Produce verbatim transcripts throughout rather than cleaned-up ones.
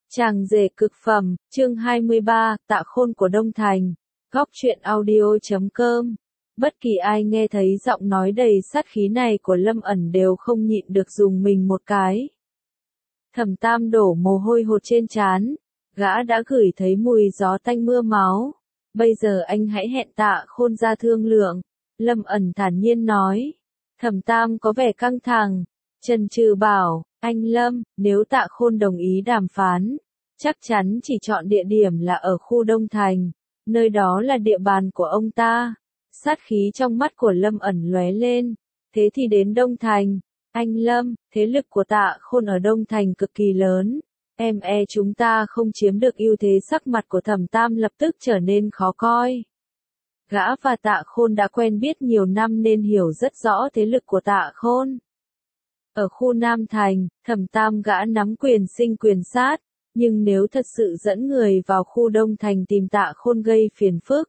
Chàng rể cực phẩm, chương hai mươi ba, Tạ Khôn của Đông Thành. Góc truyện audio chấm com. Bất kỳ ai nghe thấy giọng nói đầy sát khí này của Lâm ẩn đều không nhịn được dùng mình một cái. Thẩm Tam đổ mồ hôi hột trên trán, gã đã gửi thấy mùi gió tanh mưa máu. Bây giờ anh hãy hẹn Tạ Khôn ra thương lượng. Lâm ẩn thản nhiên nói. Thẩm Tam có vẻ căng thẳng, chần chừ bảo, anh Lâm, nếu Tạ Khôn đồng ý đàm phán, chắc chắn chỉ chọn địa điểm là ở khu Đông Thành, nơi đó là địa bàn của ông ta. Sát khí trong mắt của Lâm ẩn lóe lên, thế thì đến Đông Thành, anh Lâm, thế lực của Tạ Khôn ở Đông Thành cực kỳ lớn, em e chúng ta không chiếm được ưu thế. Sắc mặt của Thẩm Tam lập tức trở nên khó coi. Gã và Tạ Khôn đã quen biết nhiều năm nên hiểu rất rõ thế lực của Tạ Khôn. Ở khu Nam Thành, Thẩm Tam gã nắm quyền sinh quyền sát, nhưng nếu thật sự dẫn người vào khu Đông Thành tìm Tạ Khôn gây phiền phức,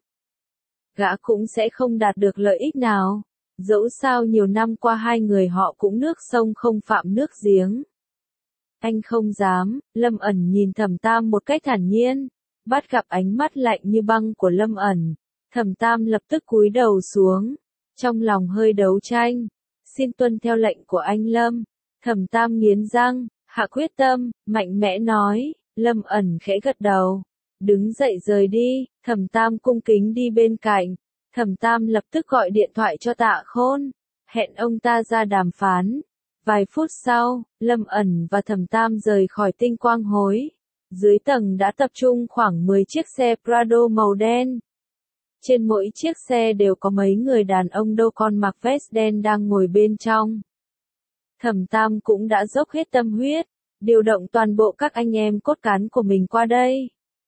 gã cũng sẽ không đạt được lợi ích nào. Dẫu sao nhiều năm qua hai người họ cũng nước sông không phạm nước giếng. Anh không dám. Lâm ẩn nhìn Thẩm Tam một cách thản nhiên, bắt gặp ánh mắt lạnh như băng của Lâm ẩn. Thẩm Tam lập tức cúi đầu xuống, trong lòng hơi đấu tranh. Xin tuân theo lệnh của anh Lâm. Thẩm Tam nghiến răng, hạ quyết tâm, mạnh mẽ nói. Lâm ẩn khẽ gật đầu, đứng dậy rời đi. Thẩm Tam cung kính đi bên cạnh. Thẩm Tam lập tức gọi điện thoại cho Tạ Khôn, hẹn ông ta ra đàm phán. Vài phút sau, Lâm ẩn và Thẩm Tam rời khỏi Tinh Quang Hối. Dưới tầng đã tập trung khoảng mười chiếc xe Prado màu đen. Trên mỗi chiếc xe đều có mấy người đàn ông đô con mặc vest đen đang ngồi bên trong. Thẩm Tam cũng đã dốc hết tâm huyết, điều động toàn bộ các anh em cốt cán của mình qua đây.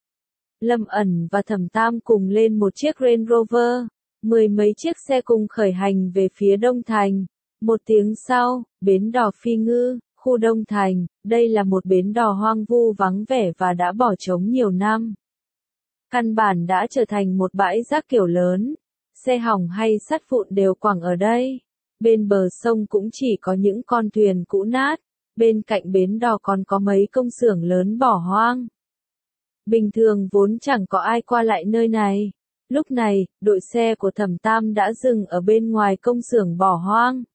Lâm ẩn và Thẩm Tam cùng lên một chiếc Range Rover, mười mấy chiếc xe cùng khởi hành về phía Đông Thành. Một tiếng sau, bến đò Phi Ngư, khu Đông Thành, đây là một bến đò hoang vu vắng vẻ và đã bỏ trống nhiều năm. Căn bản đã trở thành một bãi rác kiểu lớn, xe hỏng hay sắt vụn đều quẳng ở đây. Bên bờ sông cũng chỉ có những con thuyền cũ nát, bên cạnh bến đò còn có mấy công xưởng lớn bỏ hoang. Bình thường vốn chẳng có ai qua lại nơi này. Lúc này, đội xe của Thẩm Tam đã dừng ở bên ngoài công xưởng bỏ hoang.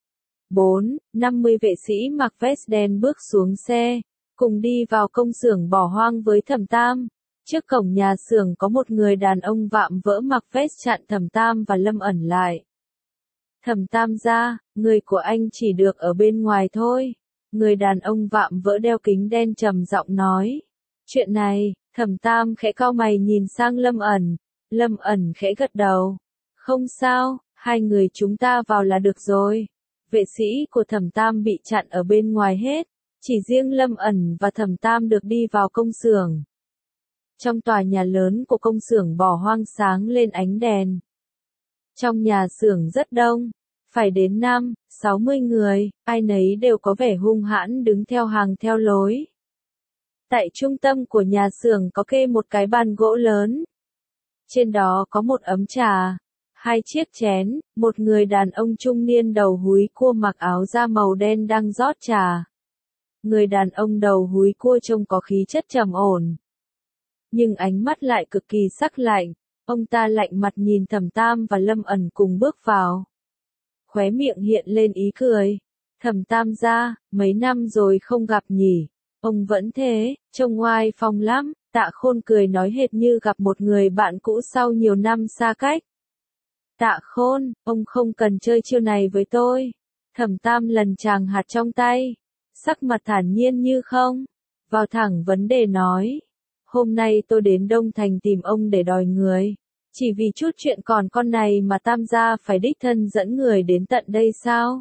Bốn, năm mươi vệ sĩ mặc vest đen bước xuống xe, cùng đi vào công xưởng bỏ hoang với Thẩm Tam. Trước cổng nhà xưởng có một người đàn ông vạm vỡ mặc vest chặn Thẩm Tam và Lâm ẩn lại. Thẩm Tam ra, người của anh chỉ được ở bên ngoài thôi. Người đàn ông vạm vỡ đeo kính đen trầm giọng nói. Chuyện này, Thẩm Tam khẽ cau mày nhìn sang Lâm ẩn. Lâm ẩn khẽ gật đầu. Không sao, hai người chúng ta vào là được rồi. Vệ sĩ của Thẩm Tam bị chặn ở bên ngoài hết. Chỉ riêng Lâm ẩn và Thẩm Tam được đi vào công xưởng. Trong tòa nhà lớn của công xưởng bỏ hoang sáng lên ánh đèn. Trong nhà xưởng rất đông, phải đến năm, sáu mươi người, ai nấy đều có vẻ hung hãn đứng theo hàng theo lối. Tại trung tâm của nhà xưởng có kê một cái bàn gỗ lớn. Trên đó có một ấm trà, hai chiếc chén, một người đàn ông trung niên đầu húi cua mặc áo da màu đen đang rót trà. Người đàn ông đầu húi cua trông có khí chất trầm ổn, nhưng ánh mắt lại cực kỳ sắc lạnh. Ông ta lạnh mặt nhìn Thẩm Tam và Lâm ẩn cùng bước vào. Khóe miệng hiện lên ý cười. Thẩm Tam ra, mấy năm rồi không gặp nhỉ. Ông vẫn thế, trông oai phong lắm. Tạ Khôn cười nói hệt như gặp một người bạn cũ sau nhiều năm xa cách. Tạ Khôn, ông không cần chơi chiêu này với tôi. Thẩm Tam lần chàng hạt trong tay, sắc mặt thản nhiên như không, vào thẳng vấn đề nói. Hôm nay tôi đến Đông Thành tìm ông để đòi người. Chỉ vì chút chuyện còn con này mà Tam gia phải đích thân dẫn người đến tận đây sao?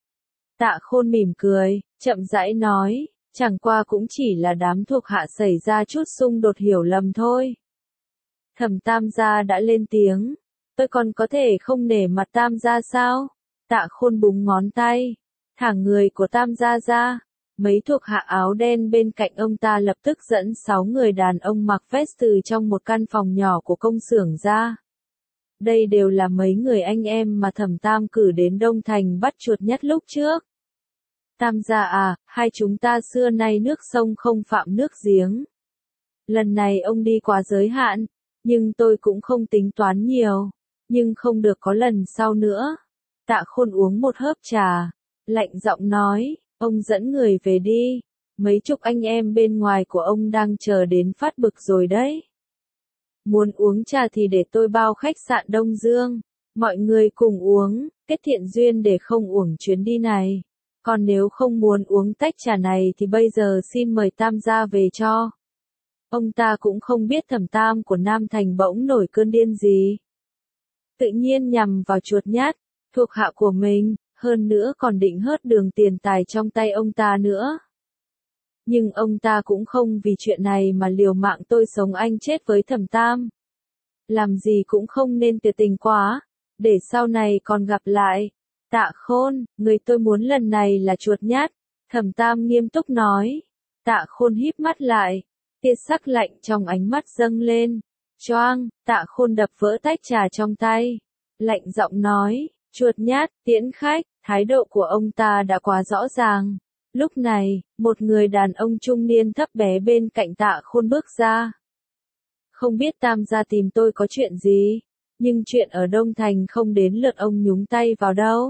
Tạ Khôn mỉm cười, chậm rãi nói, chẳng qua cũng chỉ là đám thuộc hạ xảy ra chút xung đột hiểu lầm thôi. Thẩm Tam gia đã lên tiếng, tôi còn có thể không nể mặt Tam gia sao? Tạ Khôn búng ngón tay, thả người của Tam gia ra. Mấy thuộc hạ áo đen bên cạnh ông ta lập tức dẫn sáu người đàn ông mặc vest từ trong một căn phòng nhỏ của công xưởng ra. Đây đều là mấy người anh em mà Thẩm Tam cử đến Đông Thành bắt chuột nhất lúc trước. Tam gia à, hai chúng ta xưa nay nước sông không phạm nước giếng. Lần này ông đi quá giới hạn, nhưng tôi cũng không tính toán nhiều, nhưng không được có lần sau nữa. Tạ Khôn uống một hớp trà, lạnh giọng nói, ông dẫn người về đi, mấy chục anh em bên ngoài của ông đang chờ đến phát bực rồi đấy. Muốn uống trà thì để tôi bao khách sạn Đông Dương, mọi người cùng uống, kết thiện duyên để không uổng chuyến đi này. Còn nếu không muốn uống tách trà này thì bây giờ xin mời Tam gia về cho. Ông ta cũng không biết Thẩm Tam của Nam Thành bỗng nổi cơn điên gì. Tự nhiên nhằm vào Chuột Nhát, thuộc hạ của mình, hơn nữa còn định hớt đường tiền tài trong tay ông ta nữa. Nhưng ông ta cũng không vì chuyện này mà liều mạng tôi sống anh chết với Thẩm Tam. Làm gì cũng không nên tuyệt tình quá, để sau này còn gặp lại. Tạ Khôn, người tôi muốn lần này là Chuột Nhát, Thẩm Tam nghiêm túc nói. Tạ Khôn híp mắt lại, tia sắc lạnh trong ánh mắt dâng lên. Choang, Tạ Khôn đập vỡ tách trà trong tay, lạnh giọng nói, Chuột Nhát, tiễn khách. Thái độ của ông ta đã quá rõ ràng. Lúc này, một người đàn ông trung niên thấp bé bên cạnh Tạ Khôn bước ra. Không biết Tam gia tìm tôi có chuyện gì, nhưng chuyện ở Đông Thành không đến lượt ông nhúng tay vào đâu.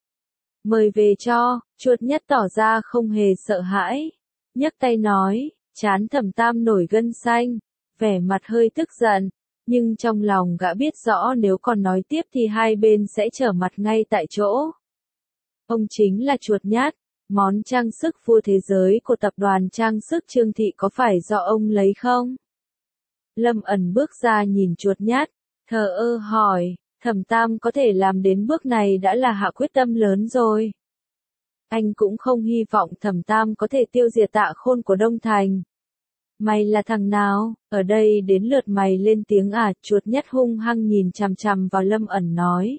Mời về cho. Chuột Nhát tỏ ra không hề sợ hãi, nhấc tay nói, trán Thẩm Tam nổi gân xanh, vẻ mặt hơi tức giận, nhưng trong lòng gã biết rõ nếu còn nói tiếp thì hai bên sẽ trở mặt ngay tại chỗ. Ông chính là Chuột Nhát, món trang sức vua thế giới của tập đoàn trang sức Trương Thị có phải do ông lấy không? Lâm ẩn bước ra nhìn Chuột Nhát, thờ ơ hỏi, Thẩm Tam có thể làm đến bước này đã là hạ quyết tâm lớn rồi. Anh cũng không hy vọng Thẩm Tam có thể tiêu diệt Tạ Khôn của Đông Thành. Mày là thằng nào, ở đây đến lượt mày lên tiếng à? Chuột Nhát hung hăng nhìn chằm chằm vào Lâm ẩn nói.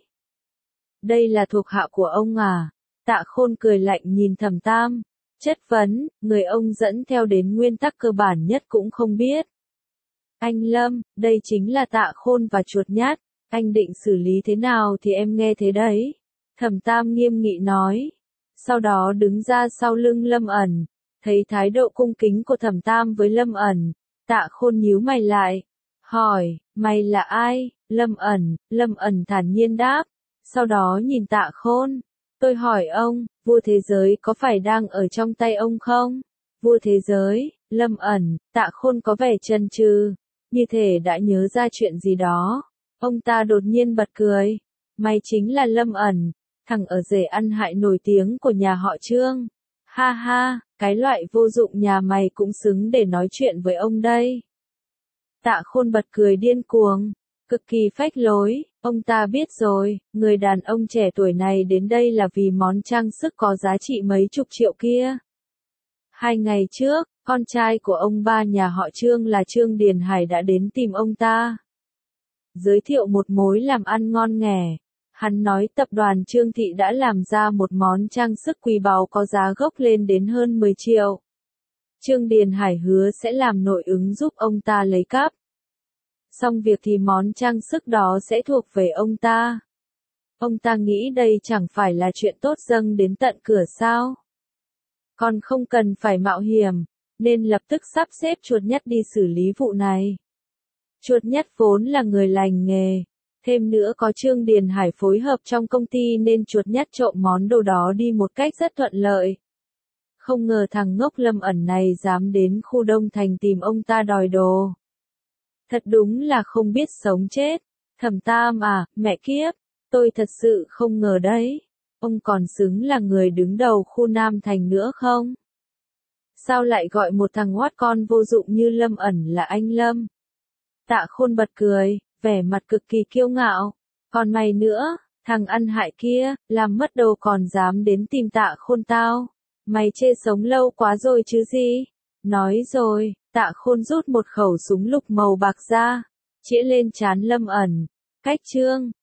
Đây là thuộc hạ của ông à? Tạ Khôn cười lạnh nhìn Thẩm Tam, chất vấn, người ông dẫn theo đến nguyên tắc cơ bản nhất cũng không biết. Anh Lâm, đây chính là Tạ Khôn và Chuột Nhát, anh định xử lý thế nào thì em nghe thế đấy. Thẩm Tam nghiêm nghị nói, sau đó đứng ra sau lưng Lâm ẩn, thấy thái độ cung kính của Thẩm Tam với Lâm ẩn, Tạ Khôn nhíu mày lại, hỏi, mày là ai? Lâm ẩn, Lâm ẩn thản nhiên đáp, sau đó nhìn Tạ Khôn. Tôi hỏi ông, vua thế giới có phải đang ở trong tay ông không? Vua thế giới, Lâm ẩn, Tạ Khôn có vẻ chần chừ, như thể đã nhớ ra chuyện gì đó. Ông ta đột nhiên bật cười. Mày chính là Lâm ẩn, thằng ở rể ăn hại nổi tiếng của nhà họ Trương. Ha ha, cái loại vô dụng nhà mày cũng xứng để nói chuyện với ông đây. Tạ Khôn bật cười điên cuồng, cực kỳ phách lối. Ông ta biết rồi, người đàn ông trẻ tuổi này đến đây là vì món trang sức có giá trị mấy chục triệu kia. Hai ngày trước, con trai của ông ba nhà họ Trương là Trương Điền Hải đã đến tìm ông ta. Giới thiệu một mối làm ăn ngon nghẻ. Hắn nói tập đoàn Trương Thị đã làm ra một món trang sức quý báu có giá gốc lên đến hơn mười triệu. Trương Điền Hải hứa sẽ làm nội ứng giúp ông ta lấy cắp. Xong việc thì món trang sức đó sẽ thuộc về ông ta. Ông ta nghĩ đây chẳng phải là chuyện tốt dâng đến tận cửa sao. Còn không cần phải mạo hiểm, nên lập tức sắp xếp Chuột Nhát đi xử lý vụ này. Chuột Nhát vốn là người lành nghề, thêm nữa có Trương Điền Hải phối hợp trong công ty nên Chuột Nhát trộm món đồ đó đi một cách rất thuận lợi. Không ngờ thằng ngốc Lâm ẩn này dám đến khu Đông Thành tìm ông ta đòi đồ. Thật đúng là không biết sống chết. Thẩm Tam à, mẹ kiếp, tôi thật sự không ngờ đấy. Ông còn xứng là người đứng đầu khu Nam Thành nữa không? Sao lại gọi một thằng hoát con vô dụng như Lâm ẩn là anh Lâm? Tạ Khôn bật cười, vẻ mặt cực kỳ kiêu ngạo. Còn mày nữa, thằng ăn hại kia, làm mất đồ còn dám đến tìm Tạ Khôn tao. Mày chê sống lâu quá rồi chứ gì? Nói rồi, Tạ Khôn rút một khẩu súng lục màu bạc ra, chĩa lên trán Lâm ẩn. Cách Trương,